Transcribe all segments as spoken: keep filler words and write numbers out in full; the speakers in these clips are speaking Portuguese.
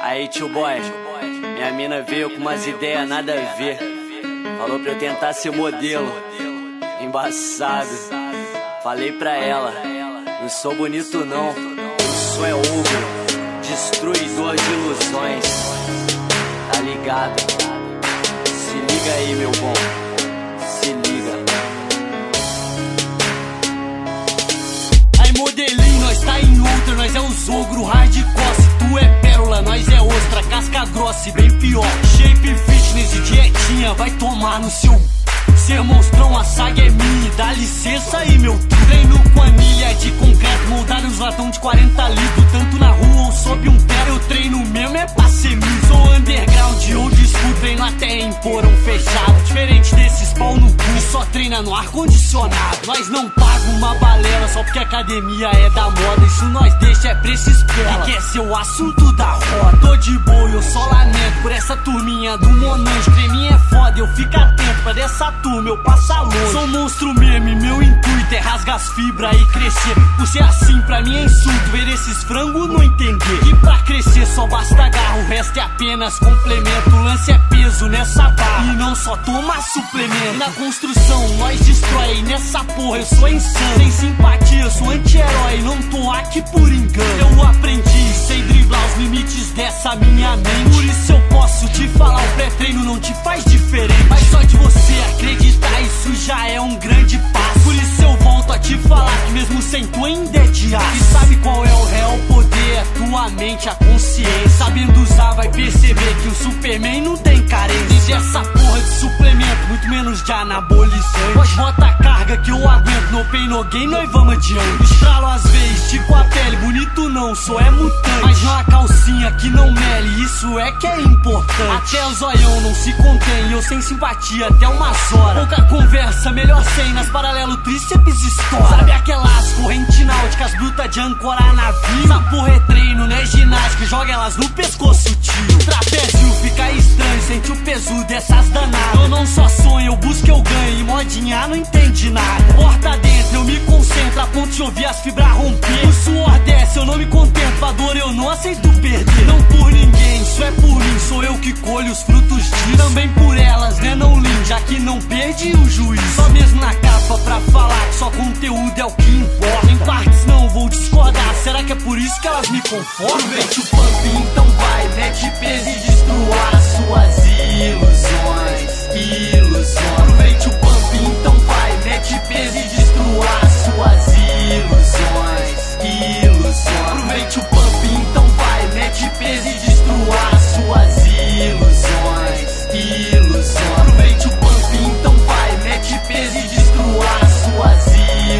Aí, tio boy, minha mina veio com umas ideias nada a ver. Falou pra eu tentar ser modelo. Embaçado. Falei pra ela, não sou bonito não, eu sou é ogro, destruidor de ilusões. Tá ligado? Se liga aí, meu bom, se liga. Aí, modelinho, nós tá em outra, nós é os ogro hardcore. Se tu é pérola, nós é ostra, casca grossa e bem pior. Shape, fitness e dietinha, vai tomar no seu... Ser monstrão, a saga é minha, dá licença aí, meu. Treino com anilha de concreto, moldado nos latão de quarenta litros. Tanto na rua ou sob um pé, eu treino mesmo é pra ser mil. Sou underground, old school, treino até em porão fechado. Diferente desses pau no cu, que só treina no ar-condicionado. Nós não paga uma balela só porque a academia é da moda. Isso nós deixa é pra esses pela, que quer ser o assunto da roda. Tô de boa, eu só lamento por essa turminha do Monange. Creminha é foda, eu fico atento pra dessa turma eu passa longe. Sou um monstro mesmo e meu intuito é rasgar as fibras e crescer. Por ser assim pra mim é insulto ver esses frangos não entender que pra crescer só basta garra, o resto é apenas complemento. O lance é peso nessa barra e não só toma suplemento. Na construção nós destrói, nessa porra eu sou insano. Sem simpatia, eu sou anti-herói, não tô aqui por engano. Eu aprendi, sei driblar os limites dessa minha mente. Por isso eu posso te falar, o pré-treino não te faz diferente. Mas só de você acreditar, isso já é um grande passo. Por isso eu volto a te falar que mesmo sem tu ainda é de aço. E sabe qual é o real poder? É tua mente, a consciência. Sabendo usar vai perceber que o Superman não tem carência. Desde essa porra de suplemento, muito menos de anabolizante. Pode bota a carga que eu aguento, no pain no gain, nós vamos adiante. Estralo às vezes, tipo a pele, bonito não, sou é mutante. Mas não a calcinha que não mele, isso é que é importante. Até o zoião não se contém, eu sem simpatia até umas horas. Pouca conversa, melhor sem, nas paralelo tríceps estoura. Sabe aquelas correntes náuticas brutas de ancorar navio? Essa porra é treino, né ginástica, joga elas no pescoço, tio. Trapézio fica estranho, sente o peso dessas danadas. Eu não só sonho, eu busco, eu ganho, e modinha não entende nada. Porta dentro, eu me concentro a ponto de ouvir as fibras romper. O suor desce, eu não me contento, pra dor eu não aceito perder. Não por ninguém, isso é por mim, sou eu que colho os frutos disso. Também por elas, né não lindo, já que não perdi o juiz. Só mesmo na capa pra falar que só conteúdo é o que importa. Em partes não vou discordar, será que é por isso que elas me conformam? Aproveite o pump, então vai, mete peso e destrua as suas ilusões. Ilusões. Aproveite o pump, então vai, mete peso e destrua as suas ilusões. Ilusões. Aproveite o pump, então vai, mete peso e destrua as suas ilusões. Ilusões. Aproveite o pump, então vai, mete peso e destrua as suas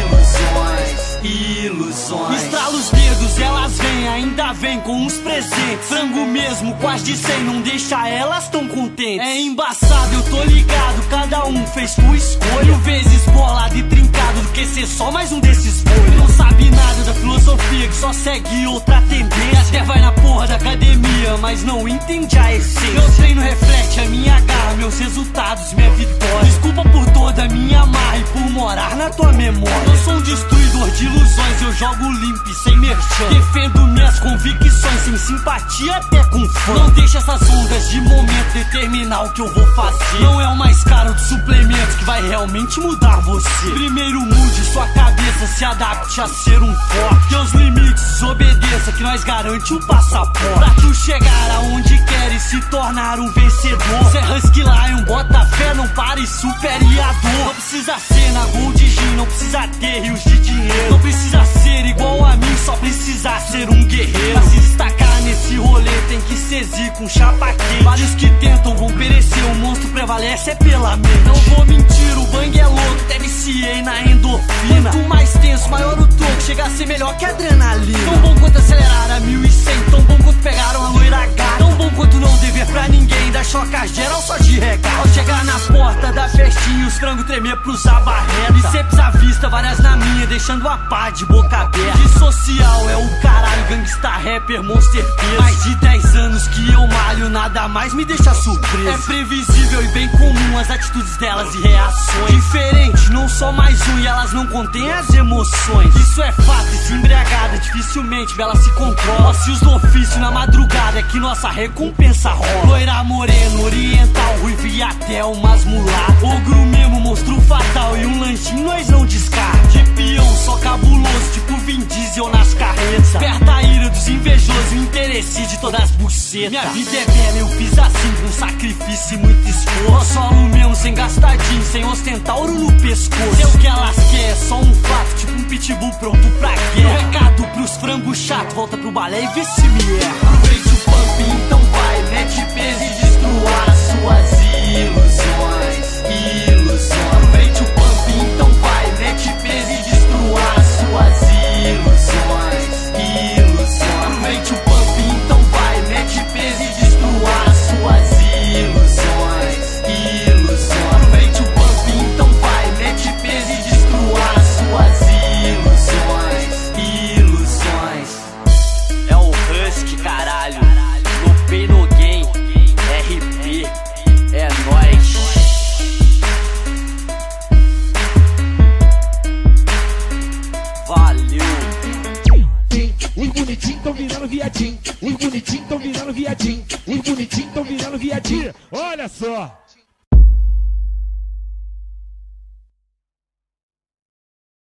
ilusões. Ilusões. Estrala os dedos, elas vêm, ainda vêm com uns presentes. Frango mesmo, quase de cem, não deixa elas tão contentes. É embaçado, eu tô ligado, cada um fez sua escolha. Mil vezes bolado e trincado do que ser só mais um desses folhas. Não sabe nada da filosofia, que só segue outra tendência. Até vai na porra da academia, mas não entende a essência. Meu treino reflete a minha garra, meus resultados, minha vitória. Desculpa por toda a minha marra e por morar na tua memória. Eu sou um destruidor de ilusões, eu jogo limpo e sem merchan. Defendo minhas convicções, sem simpatia até com fã. Não deixa essas ondas de momento determinar o que eu vou fazer. Não é o mais caro dos suplementos que vai realmente mudar você. Primeiro mude sua cabeça, se adapte a ser um forte. Teus limites, obedeça que nós garante o passaporte. Pra tu chegar aonde quer e se tornar um vencedor. Cê é Husky Lion, bota fé, não pare, supere a dor. Não precisa ser na Gold Gym, não precisa ter rios de dinheiro. Não precisa ser igual a mim, só precisa ser um guerreiro. Pra se destacar nesse rolê tem que ser zico, um chapa quente. Vários que tentam vão perecer, o monstro prevalece é pela mente. Não vou mentir, o bang é louco, até viciei na endorfina. Quanto mais tenso, maior o toque, chega a ser melhor que adrenalina. Tão bom quanto acelerar a mil e cem, tão bom quanto pegaram a loira gata. Tão bom quanto não dever pra ninguém, dar choca geral só de regar. Ao chegar na porta da festinha, os frangos tremer pro usar barreta. Bíceps à vista, várias na minha, deixando a pá de boca aberta. De social é o caralho, gangstar rapper Monster Peso. Mais de dez anos que eu malho, nada mais me deixa surpreso. É previsível e bem comum as atitudes delas e reações. Diferente, não sou mais um e elas não contêm as emoções. Isso é fato, e se embriagada dificilmente ela se controla. Ócios do ofício na madrugada é que nossa recompensa rola. Loira moreno, oriental, ruivo e até umas mulatas. Ogro mesmo, monstro fatal e um lanchinho nós não descarta. De peão só cabuloso, tipo Vin Diesel nas carretas. Perta a ira dos invejosos e o interesse de todas as bucetas. Minha vida é bela, eu fiz assim com sacrifício e muito esforço. Solo mesmo, sem gastadinho, sem ostentar ouro no pescoço. Se é o que elas querem, é só um fato, tipo um pitbull pronto pra guerra. Meu recado pros frangos chato, volta pro balé e vê se me erra. Aproveite o pump, então vai, mete peso e destrua as suas ilusões. Ilusões. Aproveite o pump, então vai, mete peso e destrua as suas ilusões. Ilusões. Aproveite o pump, então vai, mete peso e destrua as suas ilusões. Ilusões. Aproveite o pump, então vai, mete peso e destrua as suas ilusões. Ilusões. É o Husky, caralho. No Pain No Gain, R P, é nóis. Valeu. Os bonitinhos tão virando viadinho. Os bonitinhos tão virando viadinho. Os bonitinhos tão virando viadinho. Olha só.